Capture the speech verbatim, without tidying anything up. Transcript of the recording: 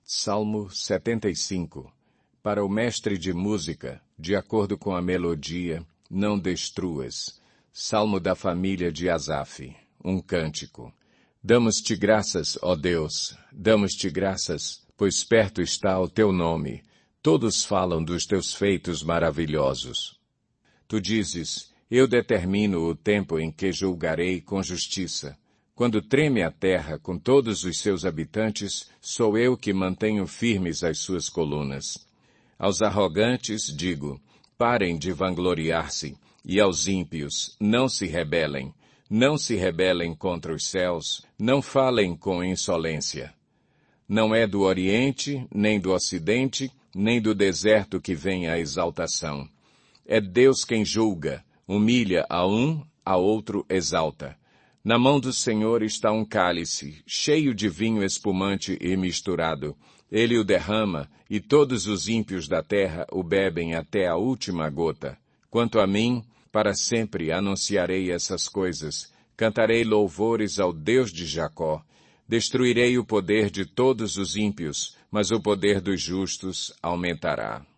Salmo setenta e cinco. Para o mestre de música, de acordo com a melodia, não destruas. Salmo da família de Asaf. Um cântico. Damos-te graças, ó Deus, damos-te graças, pois perto está o teu nome. Todos falam dos teus feitos maravilhosos. Tu dizes, eu determino o tempo em que julgarei com justiça. Quando treme a terra com todos os seus habitantes, sou eu que mantenho firmes as suas colunas. Aos arrogantes digo, parem de vangloriar-se, e aos ímpios, não se rebelem. Não se rebelem contra os céus, não falem com insolência. Não é do Oriente, nem do Ocidente, nem do deserto que vem a exaltação. É Deus quem julga, humilha a um, a outro exalta. Na mão do Senhor está um cálice, cheio de vinho espumante e misturado. Ele o derrama, e todos os ímpios da terra o bebem até a última gota. Quanto a mim, para sempre anunciarei essas coisas. Cantarei louvores ao Deus de Jacó. Destruirei o poder de todos os ímpios, mas o poder dos justos aumentará.